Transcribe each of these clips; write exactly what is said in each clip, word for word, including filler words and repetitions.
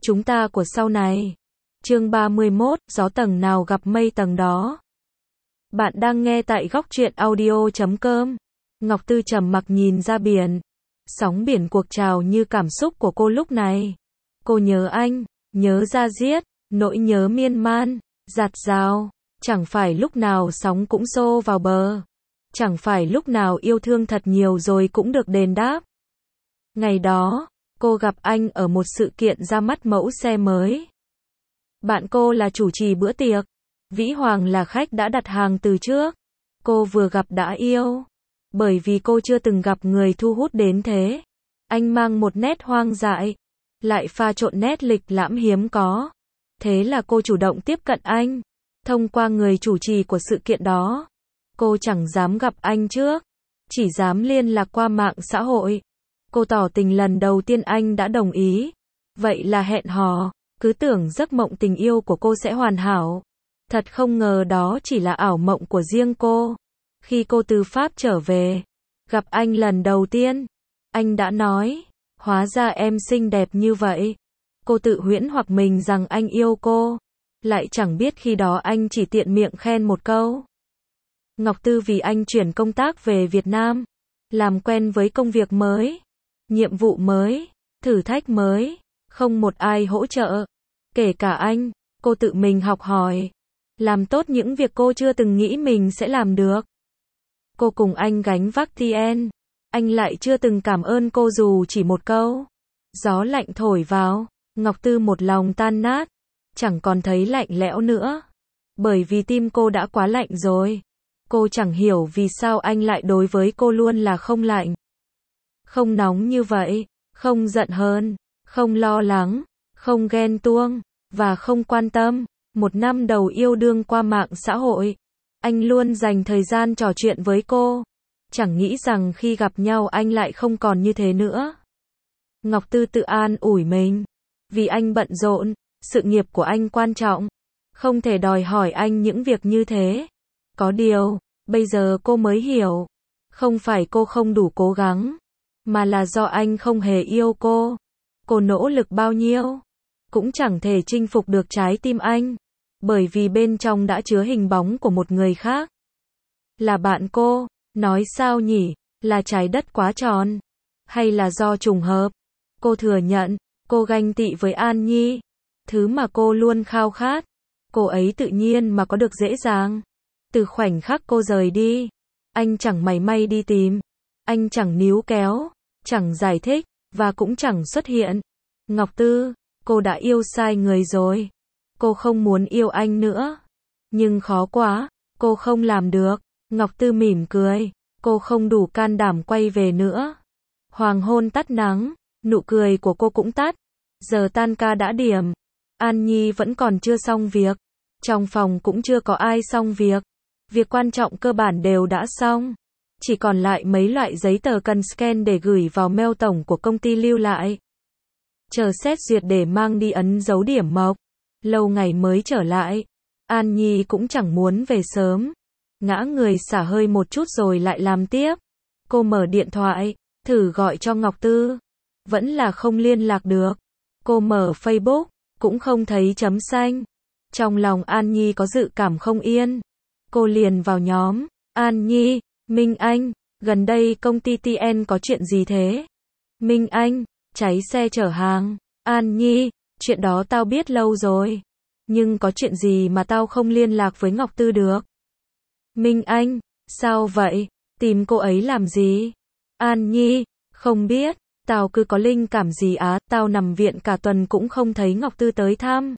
Chúng ta của sau này. Chương ba mươi mốt, gió tầng nào gặp mây tầng đó. Bạn đang nghe tại góc truyện audio chấm com. Ngọc Tư trầm mặc nhìn ra biển. Sóng biển cuộc trào như cảm xúc của cô lúc này. Cô nhớ anh, nhớ da diết, nỗi nhớ miên man, dạt dào. Chẳng phải lúc nào sóng cũng xô vào bờ. Chẳng phải lúc nào yêu thương thật nhiều rồi cũng được đền đáp. Ngày đó, cô gặp anh ở một sự kiện ra mắt mẫu xe mới. Bạn cô là chủ trì bữa tiệc. Vĩ Hoàng là khách đã đặt hàng từ trước. Cô vừa gặp đã yêu. Bởi vì cô chưa từng gặp người thu hút đến thế. Anh mang một nét hoang dại, lại pha trộn nét lịch lãm hiếm có. Thế là cô chủ động tiếp cận anh. Thông qua người chủ trì của sự kiện đó. Cô chẳng dám gặp anh trước. Chỉ dám liên lạc qua mạng xã hội. Cô tỏ tình lần đầu tiên anh đã đồng ý. Vậy là hẹn hò. Cứ tưởng giấc mộng tình yêu của cô sẽ hoàn hảo. Thật không ngờ đó chỉ là ảo mộng của riêng cô. Khi cô từ Pháp trở về, gặp anh lần đầu tiên, anh đã nói, hóa ra em xinh đẹp như vậy. Cô tự huyễn hoặc mình rằng anh yêu cô. Lại chẳng biết khi đó anh chỉ tiện miệng khen một câu. Ngọc Tư vì anh chuyển công tác về Việt Nam. Làm quen với công việc mới. Nhiệm vụ mới. Thử thách mới. Không một ai hỗ trợ. Kể cả anh, cô tự mình học hỏi. Làm tốt những việc cô chưa từng nghĩ mình sẽ làm được. Cô cùng anh gánh vác tê en. Anh lại chưa từng cảm ơn cô dù chỉ một câu. Gió lạnh thổi vào. Ngọc Tư một lòng tan nát. Chẳng còn thấy lạnh lẽo nữa. Bởi vì tim cô đã quá lạnh rồi. Cô chẳng hiểu vì sao anh lại đối với cô luôn là không lạnh. Không nóng như vậy. Không giận hờn. Không lo lắng. Không ghen tuông. Và không quan tâm. Một năm đầu yêu đương qua mạng xã hội. Anh luôn dành thời gian trò chuyện với cô. Chẳng nghĩ rằng khi gặp nhau anh lại không còn như thế nữa. Ngọc Tư tự an ủi mình. Vì anh bận rộn. Sự nghiệp của anh quan trọng. Không thể đòi hỏi anh những việc như thế. Có điều, bây giờ cô mới hiểu. Không phải cô không đủ cố gắng. Mà là do anh không hề yêu cô. Cô nỗ lực bao nhiêu. Cũng chẳng thể chinh phục được trái tim anh. Bởi vì bên trong đã chứa hình bóng của một người khác. Là bạn cô. Nói sao nhỉ? Là trái đất quá tròn. Hay là do trùng hợp? Cô thừa nhận. Cô ganh tị với An Nhi. Thứ mà cô luôn khao khát. Cô ấy tự nhiên mà có được dễ dàng. Từ khoảnh khắc cô rời đi. Anh chẳng mảy may đi tìm. Anh chẳng níu kéo. Chẳng giải thích. Và cũng chẳng xuất hiện. Ngọc Tư, cô đã yêu sai người rồi. Cô không muốn yêu anh nữa. Nhưng khó quá. Cô không làm được. Ngọc Tư mỉm cười. Cô không đủ can đảm quay về nữa. Hoàng hôn tắt nắng. Nụ cười của cô cũng tắt. Giờ tan ca đã điểm. An Nhi vẫn còn chưa xong việc. Trong phòng cũng chưa có ai xong việc. Việc quan trọng cơ bản đều đã xong. Chỉ còn lại mấy loại giấy tờ cần scan để gửi vào mail tổng của công ty lưu lại. Chờ xét duyệt để mang đi ấn dấu điểm mộc. Lâu ngày mới trở lại. An Nhi cũng chẳng muốn về sớm. Ngã người xả hơi một chút rồi lại làm tiếp. Cô mở điện thoại, thử gọi cho Ngọc Tư. Vẫn là không liên lạc được. Cô mở Facebook, cũng không thấy chấm xanh. Trong lòng An Nhi có dự cảm không yên. Cô liền vào nhóm. An Nhi, Minh Anh, gần đây công ty tê en có chuyện gì thế? Minh Anh, cháy xe chở hàng. An Nhi, chuyện đó tao biết lâu rồi. Nhưng có chuyện gì mà tao không liên lạc với Ngọc Tư được? Minh Anh, sao vậy? Tìm cô ấy làm gì? An Nhi, không biết. Tao cứ có linh cảm gì á, tao nằm viện cả tuần cũng không thấy Ngọc Tư tới thăm.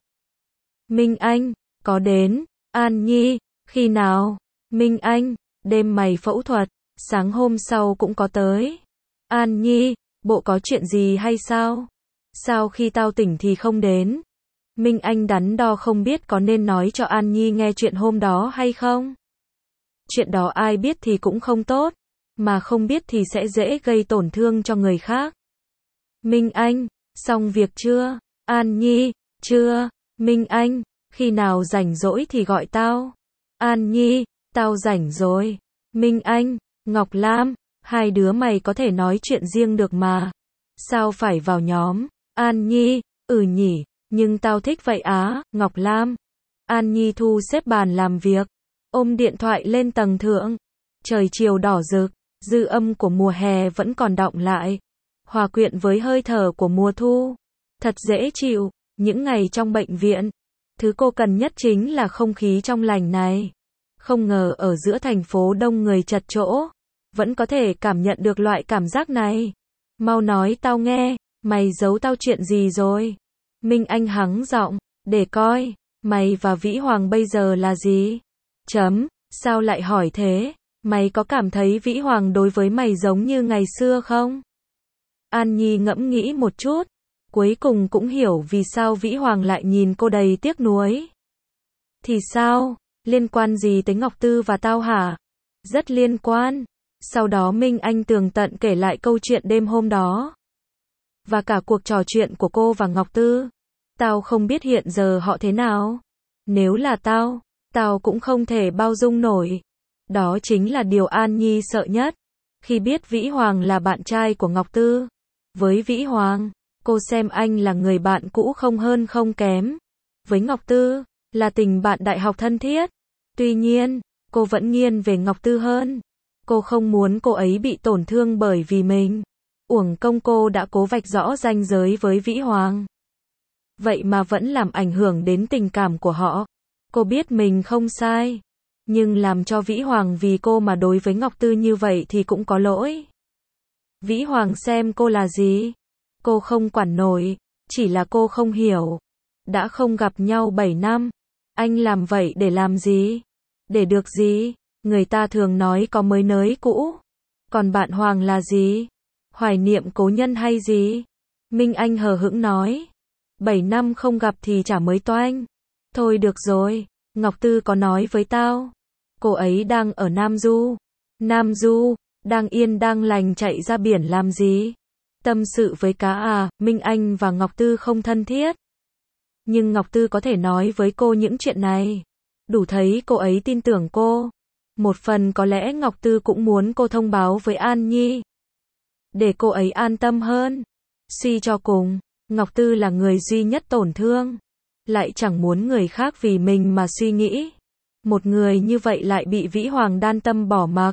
Minh Anh, có đến. An Nhi, khi nào? Minh Anh, đêm mày phẫu thuật, sáng hôm sau cũng có tới. An Nhi, bộ có chuyện gì hay sao? Sao khi tao tỉnh thì không đến? Minh Anh đắn đo không biết có nên nói cho An Nhi nghe chuyện hôm đó hay không? Chuyện đó ai biết thì cũng không tốt, mà không biết thì sẽ dễ gây tổn thương cho người khác. Minh Anh, xong việc chưa? An Nhi, chưa. Minh Anh, khi nào rảnh rỗi thì gọi tao. An Nhi, tao rảnh rồi. Minh Anh, Ngọc Lam, hai đứa mày có thể nói chuyện riêng được mà. Sao phải vào nhóm? An Nhi, ừ nhỉ, Nhưng tao thích vậy á, Ngọc Lam. An Nhi thu xếp bàn làm việc, ôm điện thoại lên tầng thượng. Trời chiều đỏ rực, dư âm của mùa hè vẫn còn đọng lại, hòa quyện với hơi thở của mùa thu. Thật dễ chịu, những ngày trong bệnh viện, thứ cô cần nhất chính là không khí trong lành này. Không ngờ ở giữa thành phố đông người chật chỗ, vẫn có thể cảm nhận được loại cảm giác này. Mau nói tao nghe, mày giấu tao chuyện gì rồi? Minh Anh hắng giọng, để coi, mày và Vĩ Hoàng bây giờ là gì? Chấm, sao lại hỏi thế? Mày có cảm thấy Vĩ Hoàng đối với mày giống như ngày xưa không? An Nhi ngẫm nghĩ một chút, cuối cùng cũng hiểu vì sao Vĩ Hoàng lại nhìn cô đầy tiếc nuối. Thì sao? Liên quan gì tới Ngọc Tư và tao hả? Rất liên quan. Sau đó Minh Anh tường tận kể lại câu chuyện đêm hôm đó. Và cả cuộc trò chuyện của cô và Ngọc Tư. Tao không biết hiện giờ họ thế nào. Nếu là tao, tao cũng không thể bao dung nổi. Đó chính là điều An Nhi sợ nhất. Khi biết Vĩ Hoàng là bạn trai của Ngọc Tư. Với Vĩ Hoàng, cô xem anh là người bạn cũ không hơn không kém. Với Ngọc Tư, là tình bạn đại học thân thiết. Tuy nhiên, cô vẫn nghiêng về Ngọc Tư hơn. Cô không muốn cô ấy bị tổn thương bởi vì mình. Uổng công cô đã cố vạch rõ ranh giới với Vĩ Hoàng. Vậy mà vẫn làm ảnh hưởng đến tình cảm của họ. Cô biết mình không sai. Nhưng làm cho Vĩ Hoàng vì cô mà đối với Ngọc Tư như vậy thì cũng có lỗi. Vĩ Hoàng xem cô là gì? Cô không quản nổi. Chỉ là cô không hiểu. Đã không gặp nhau bảy năm. Anh làm vậy để làm gì? Để được gì? Người ta thường nói có mới nới cũ. Còn bạn Hoàng là gì? Hoài niệm cố nhân hay gì? Minh Anh hờ hững nói. Bảy năm không gặp thì chả mới toanh. Thôi được rồi, Ngọc Tư có nói với tao. Cô ấy đang ở Nam Du. Nam Du, đang yên đang lành chạy ra biển làm gì? Tâm sự với cá à? Minh Anh và Ngọc Tư không thân thiết. Nhưng Ngọc Tư có thể nói với cô những chuyện này. Đủ thấy cô ấy tin tưởng cô. Một phần có lẽ Ngọc Tư cũng muốn cô thông báo với An Nhi. Để cô ấy an tâm hơn. Suy cho cùng, Ngọc Tư là người duy nhất tổn thương. Lại chẳng muốn người khác vì mình mà suy nghĩ. Một người như vậy lại bị Vĩ Hoàng đan tâm bỏ mặc.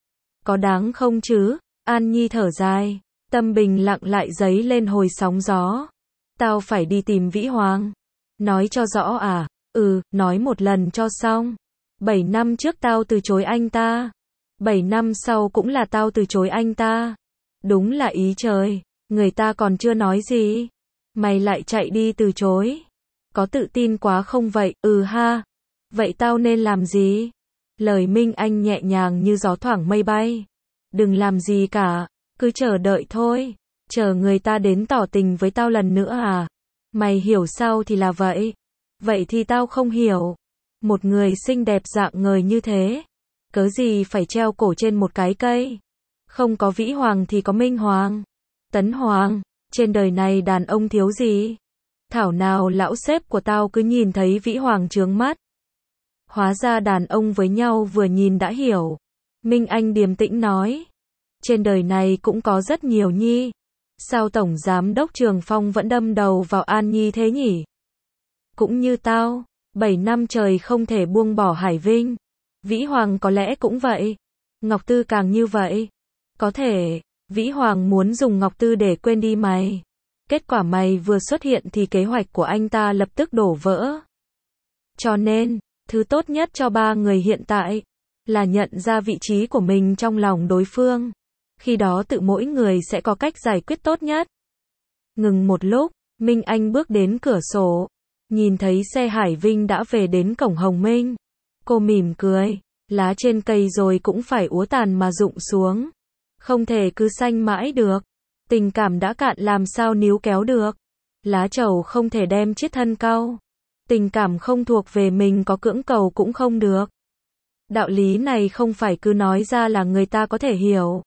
Có đáng không chứ? An Nhi thở dài. Tâm bình lặng lại dấy lên hồi sóng gió. Tao phải đi tìm Vĩ Hoàng. Nói cho rõ à? Ừ, nói một lần cho xong. Bảy năm trước tao từ chối anh ta. Bảy năm sau cũng là tao từ chối anh ta. Đúng là ý trời. Người ta còn chưa nói gì. Mày lại chạy đi từ chối. Có tự tin quá không vậy? Ừ ha. Vậy tao nên làm gì? Lời Minh Anh nhẹ nhàng như gió thoảng mây bay. Đừng làm gì cả. Cứ chờ đợi thôi. Chờ người ta đến tỏ tình với tao lần nữa à? Mày hiểu sao thì là vậy. Vậy thì tao không hiểu. Một người xinh đẹp dạng ngời như thế. Cớ gì phải treo cổ trên một cái cây. Không có Vĩ Hoàng thì có Minh Hoàng. Tấn Hoàng. Trên đời này đàn ông thiếu gì? Thảo nào lão sếp của tao cứ nhìn thấy Vĩ Hoàng chướng mắt. Hóa ra đàn ông với nhau vừa nhìn đã hiểu. Minh Anh điềm tĩnh nói. Trên đời này cũng có rất nhiều Nhi. Sao Tổng Giám đốc Trường Phong vẫn đâm đầu vào An Nhi thế nhỉ? Cũng như tao, bảy năm trời không thể buông bỏ Hải Vinh. Vĩ Hoàng có lẽ cũng vậy. Ngọc Tư càng như vậy. Có thể, Vĩ Hoàng muốn dùng Ngọc Tư để quên đi mày. Kết quả mày vừa xuất hiện thì kế hoạch của anh ta lập tức đổ vỡ. Cho nên, thứ tốt nhất cho ba người hiện tại là nhận ra vị trí của mình trong lòng đối phương. Khi đó tự mỗi người sẽ có cách giải quyết tốt nhất. Ngừng một lúc, Minh Anh bước đến cửa sổ. Nhìn thấy xe Hải Vinh đã về đến cổng Hồng Minh. Cô mỉm cười. Lá trên cây rồi cũng phải úa tàn mà rụng xuống. Không thể cứ xanh mãi được. Tình cảm đã cạn làm sao níu kéo được. Lá trầu không thể đem chiết thân cau. Tình cảm không thuộc về mình có cưỡng cầu cũng không được. Đạo lý này không phải cứ nói ra là người ta có thể hiểu.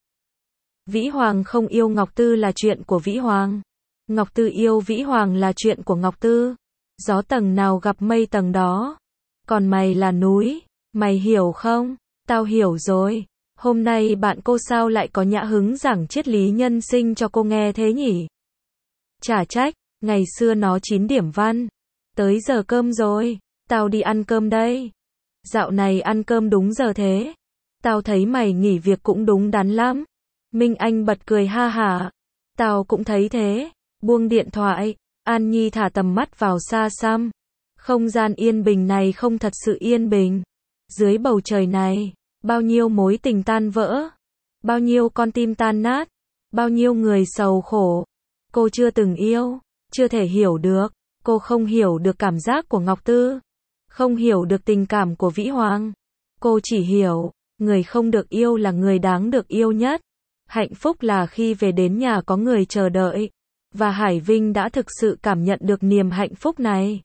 Vĩ Hoàng không yêu Ngọc Tư là chuyện của Vĩ Hoàng. Ngọc Tư yêu Vĩ Hoàng là chuyện của Ngọc Tư. Gió tầng nào gặp mây tầng đó. Còn mày là núi. Mày hiểu không? Tao hiểu rồi. Hôm nay bạn cô sao lại có nhã hứng giảng triết lý nhân sinh cho cô nghe thế nhỉ? Chả trách, Ngày xưa nó chín điểm văn. Tới giờ cơm rồi. Tao đi ăn cơm đây. Dạo này ăn cơm đúng giờ thế. Tao thấy mày nghỉ việc cũng đúng đắn lắm. Minh Anh bật cười ha hả. Tao cũng thấy thế. Buông điện thoại. An Nhi thả tầm mắt vào xa xăm. Không gian yên bình này không thật sự yên bình. Dưới bầu trời này, bao nhiêu mối tình tan vỡ. Bao nhiêu con tim tan nát. Bao nhiêu người sầu khổ. Cô chưa từng yêu. Chưa thể hiểu được. Cô không hiểu được cảm giác của Ngọc Tư. Không hiểu được tình cảm của Vĩ Hoàng. Cô chỉ hiểu, người không được yêu là người đáng được yêu nhất. Hạnh phúc là khi về đến nhà có người chờ đợi. Và Hải Vinh đã thực sự cảm nhận được niềm hạnh phúc này.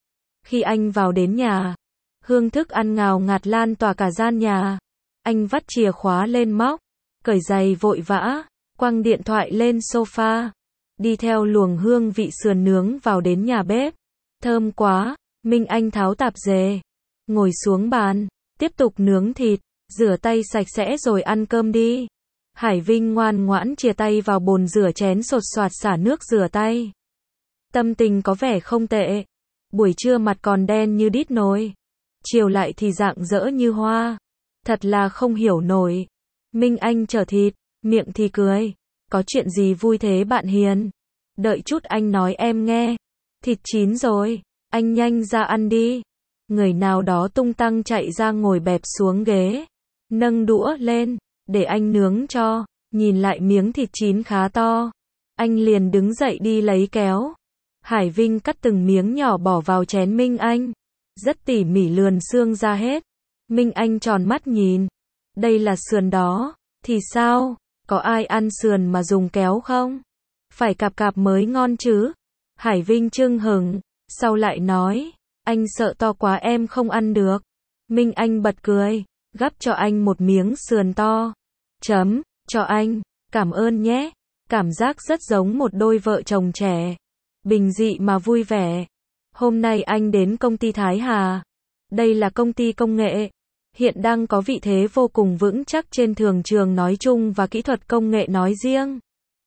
Khi anh vào đến nhà, hương thức ăn ngào ngạt lan tỏa cả gian nhà. Anh vắt chìa khóa lên móc, cởi giày vội vã, quăng điện thoại lên sofa. Đi theo luồng hương vị sườn nướng vào đến nhà bếp. Thơm quá, Minh Anh tháo tạp dề, ngồi xuống bàn, tiếp tục nướng thịt, rửa tay sạch sẽ rồi ăn cơm đi. Hải Vinh ngoan ngoãn chìa tay vào bồn rửa chén sột soạt xả nước rửa tay. Tâm tình có vẻ không tệ. Buổi trưa mặt còn đen như đít nồi. Chiều lại thì rạng rỡ như hoa. Thật là không hiểu nổi. Minh Anh chở thịt, miệng thì cười. Có chuyện gì vui thế bạn Hiền? Đợi chút anh nói em nghe. Thịt chín rồi, anh nhanh ra ăn đi. Người nào đó tung tăng chạy ra ngồi bẹp xuống ghế. Nâng đũa lên, để anh nướng cho. Nhìn lại miếng thịt chín khá to. Anh liền đứng dậy đi lấy kéo. Hải Vinh cắt từng miếng nhỏ bỏ vào chén Minh Anh. Rất tỉ mỉ lườn xương ra hết. Minh Anh tròn mắt nhìn. Đây là sườn đó. Thì sao? Có ai ăn sườn mà dùng kéo không? Phải cạp cạp mới ngon chứ. Hải Vinh chưng hửng. Sau lại nói. Anh sợ to quá em không ăn được. Minh Anh bật cười. Gắp cho anh một miếng sườn to. Chấm. Cho anh. Cảm ơn nhé. Cảm giác rất giống một đôi vợ chồng trẻ. Bình dị mà vui vẻ. Hôm nay anh đến công ty Thái Hà. Đây là công ty công nghệ. Hiện đang có vị thế vô cùng vững chắc trên thường trường nói chung và kỹ thuật công nghệ nói riêng.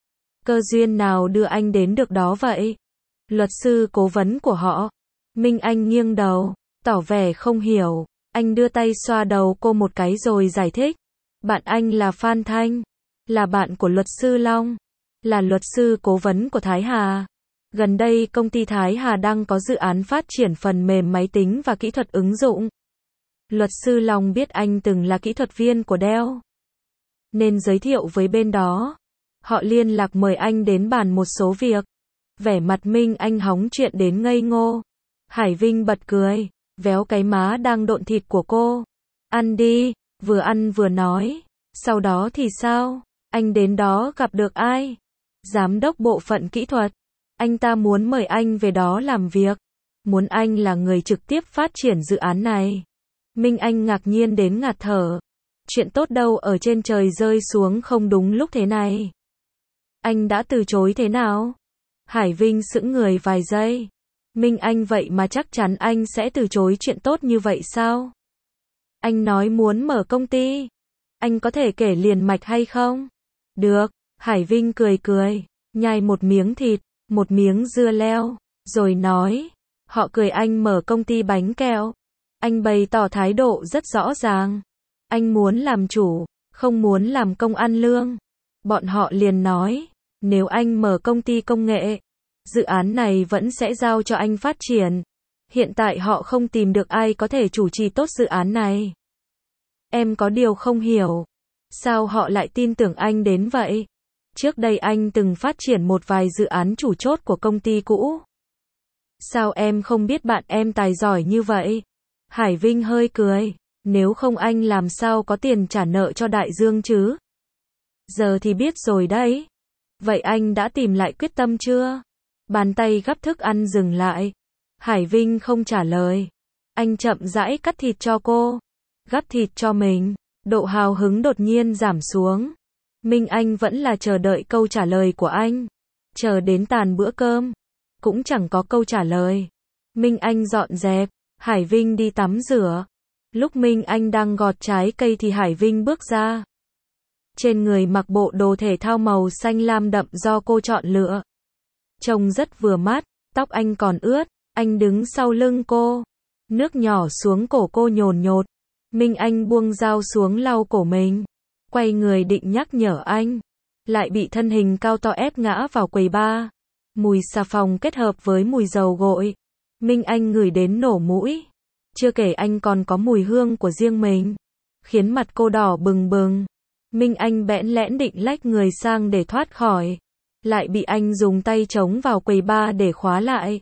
Cơ duyên nào đưa anh đến được đó vậy? Luật sư cố vấn của họ. Minh Anh nghiêng đầu, tỏ vẻ không hiểu. Anh đưa tay xoa đầu cô một cái rồi giải thích. Bạn anh là Phan Thanh. Là bạn của luật sư Long. Là luật sư cố vấn của Thái Hà. Gần đây công ty Thái Hà đang có dự án phát triển phần mềm máy tính và kỹ thuật ứng dụng. Luật sư Long biết anh từng là kỹ thuật viên của Dell. Nên giới thiệu với bên đó. Họ liên lạc mời anh đến bàn một số việc. Vẻ mặt Minh Anh hóng chuyện đến ngây ngô. Hải Vinh bật cười, véo cái má đang độn thịt của cô. Ăn đi, vừa ăn vừa nói. Sau đó thì sao? Anh đến đó gặp được ai? Giám đốc bộ phận kỹ thuật. Anh ta muốn mời anh về đó làm việc. Muốn anh là người trực tiếp phát triển dự án này. Minh Anh ngạc nhiên đến ngạt thở. Chuyện tốt đâu ở trên trời rơi xuống không đúng lúc thế này. Anh đã từ chối thế nào? Hải Vinh sững người vài giây. Minh Anh vậy mà chắc chắn anh sẽ từ chối chuyện tốt như vậy sao? Anh nói muốn mở công ty. Anh có thể kể liền mạch hay không? Được, Hải Vinh cười cười, nhai một miếng thịt, một miếng dưa leo, rồi nói. Họ cười anh mở công ty bánh kẹo. Anh bày tỏ thái độ rất rõ ràng. Anh muốn làm chủ, không muốn làm công ăn lương. Bọn họ liền nói, nếu anh mở công ty công nghệ, dự án này vẫn sẽ giao cho anh phát triển. Hiện tại họ không tìm được ai có thể chủ trì tốt dự án này. Em có điều không hiểu. Sao họ lại tin tưởng anh đến vậy? Trước đây anh từng phát triển một vài dự án chủ chốt của công ty cũ. Sao em không biết bạn em tài giỏi như vậy? Hải Vinh hơi cười. Nếu không anh làm sao có tiền trả nợ cho Đại Dương chứ? Giờ thì biết rồi đấy. Vậy anh đã tìm lại quyết tâm chưa? Bàn tay gắp thức ăn dừng lại. Hải Vinh không trả lời. Anh chậm rãi cắt thịt cho cô. Gắp thịt cho mình. Độ hào hứng đột nhiên giảm xuống. Minh Anh vẫn là chờ đợi câu trả lời của anh. Chờ đến tàn bữa cơm. Cũng chẳng có câu trả lời. Minh Anh dọn dẹp. Hải Vinh đi tắm rửa. Lúc Minh Anh đang gọt trái cây thì Hải Vinh bước ra. Trên người mặc bộ đồ thể thao màu xanh lam đậm do cô chọn lựa. trông rất vừa mắt, tóc anh còn ướt, anh đứng sau lưng cô, nước nhỏ xuống cổ cô nhồn nhột. Minh Anh buông dao xuống lau cổ mình, quay người định nhắc nhở anh, lại bị thân hình cao to ép ngã vào quầy bar. Mùi xà phòng kết hợp với mùi dầu gội, Minh Anh ngửi đến nổ mũi. Chưa kể anh còn có mùi hương của riêng mình, khiến mặt cô đỏ bừng bừng. Minh Anh bẽn lẽn định lách người sang để thoát khỏi, lại bị anh dùng tay chống vào quầy bar để khóa lại.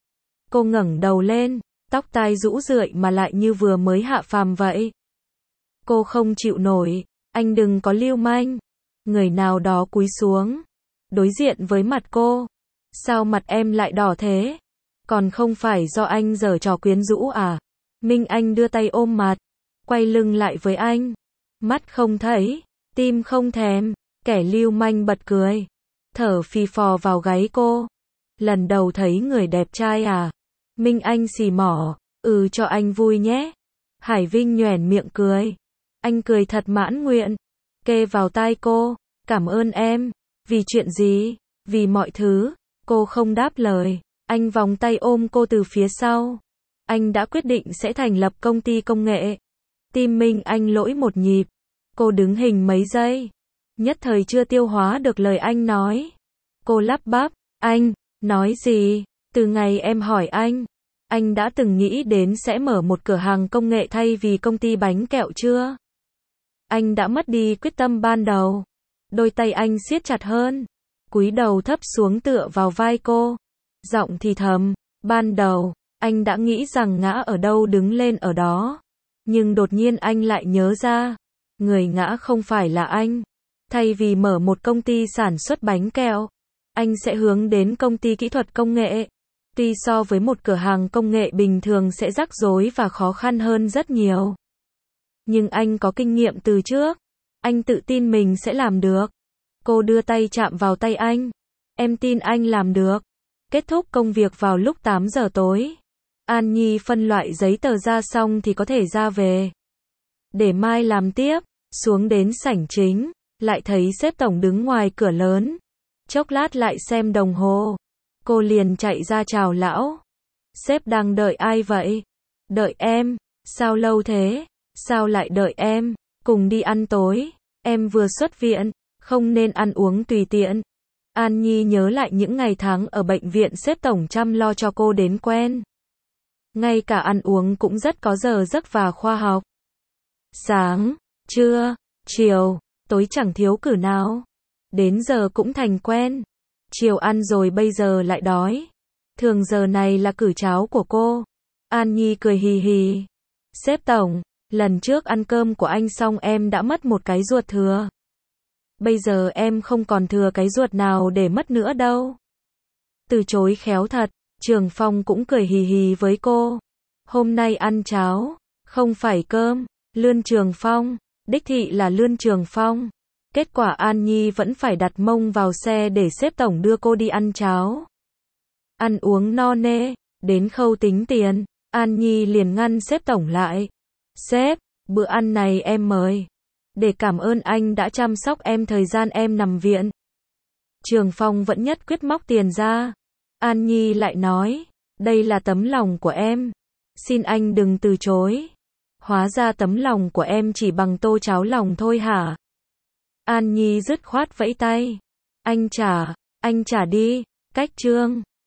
Cô ngẩng đầu lên, tóc tai rũ rượi mà lại như vừa mới hạ phàm vậy. Cô không chịu nổi, anh đừng có lưu manh. Người nào đó cúi xuống, đối diện với mặt cô. Sao mặt em lại đỏ thế? Còn không phải do anh giở trò quyến rũ à? Minh Anh đưa tay ôm mặt, quay lưng lại với anh. Mắt không thấy, tim không thèm, kẻ lưu manh bật cười, thở phì phò vào gáy cô. Lần đầu thấy người đẹp trai à? Minh Anh xì mỏ, ừ cho anh vui nhé. Hải Vinh nhoẻn miệng cười. Anh cười thật mãn nguyện, kê vào tai cô, cảm ơn em. Vì chuyện gì? Vì mọi thứ. Cô không đáp lời. Anh vòng tay ôm cô từ phía sau. Anh đã quyết định sẽ thành lập công ty công nghệ. Tim Minh Anh lỗi một nhịp. Cô đứng hình mấy giây, nhất thời chưa tiêu hóa được lời anh nói. Cô lắp bắp, anh, nói gì? Từ ngày em hỏi anh, anh đã từng nghĩ đến sẽ mở một cửa hàng công nghệ thay vì công ty bánh kẹo chưa? Anh đã mất đi quyết tâm ban đầu. Đôi tay anh siết chặt hơn, cúi đầu thấp xuống tựa vào vai cô. Giọng thì thầm, ban đầu, anh đã nghĩ rằng ngã ở đâu đứng lên ở đó. Nhưng đột nhiên anh lại nhớ ra, người ngã không phải là anh. Thay vì mở một công ty sản xuất bánh kẹo, anh sẽ hướng đến công ty kỹ thuật công nghệ. Tuy so với một cửa hàng công nghệ bình thường sẽ rắc rối và khó khăn hơn rất nhiều. Nhưng anh có kinh nghiệm từ trước. Anh tự tin mình sẽ làm được. Cô đưa tay chạm vào tay anh. Em tin anh làm được. Kết thúc công việc vào lúc tám giờ tối. An Nhi phân loại giấy tờ ra xong thì có thể ra về. Để mai làm tiếp. Xuống đến sảnh chính, lại thấy sếp tổng đứng ngoài cửa lớn. Chốc lát lại xem đồng hồ. Cô liền chạy ra chào lão. Sếp đang đợi ai vậy? Đợi em. Sao lâu thế? Sao lại đợi em? Cùng đi ăn tối. Em vừa xuất viện, không nên ăn uống tùy tiện. An Nhi nhớ lại những ngày tháng ở bệnh viện sếp tổng chăm lo cho cô đến quen. Ngay cả ăn uống cũng rất có giờ giấc và khoa học. Sáng, trưa, chiều, tối chẳng thiếu cử nào. Đến giờ cũng thành quen. Chiều ăn rồi bây giờ lại đói. Thường giờ này là cử cháo của cô. An Nhi cười hì hì. Sếp tổng, lần trước ăn cơm của anh xong em đã mất một cái ruột thừa. Bây giờ em không còn thừa cái ruột nào để mất nữa đâu. Từ chối khéo thật, Trường Phong cũng cười hì hì với cô. Hôm nay ăn cháo, không phải cơm. Lươn Trường Phong, đích thị là Lươn Trường Phong. Kết quả An Nhi vẫn phải đặt mông vào xe để sếp tổng đưa cô đi ăn cháo. Ăn uống no nê, đến khâu tính tiền, An Nhi liền ngăn sếp tổng lại. Sếp, bữa ăn này em mời. Để cảm ơn anh đã chăm sóc em thời gian em nằm viện. Trường Phong vẫn nhất quyết móc tiền ra. An Nhi lại nói, đây là tấm lòng của em. Xin anh đừng từ chối. Hóa ra tấm lòng của em chỉ bằng tô cháo lòng thôi hả? An Nhi dứt khoát vẫy tay. Anh trả, anh trả đi. Cách trương.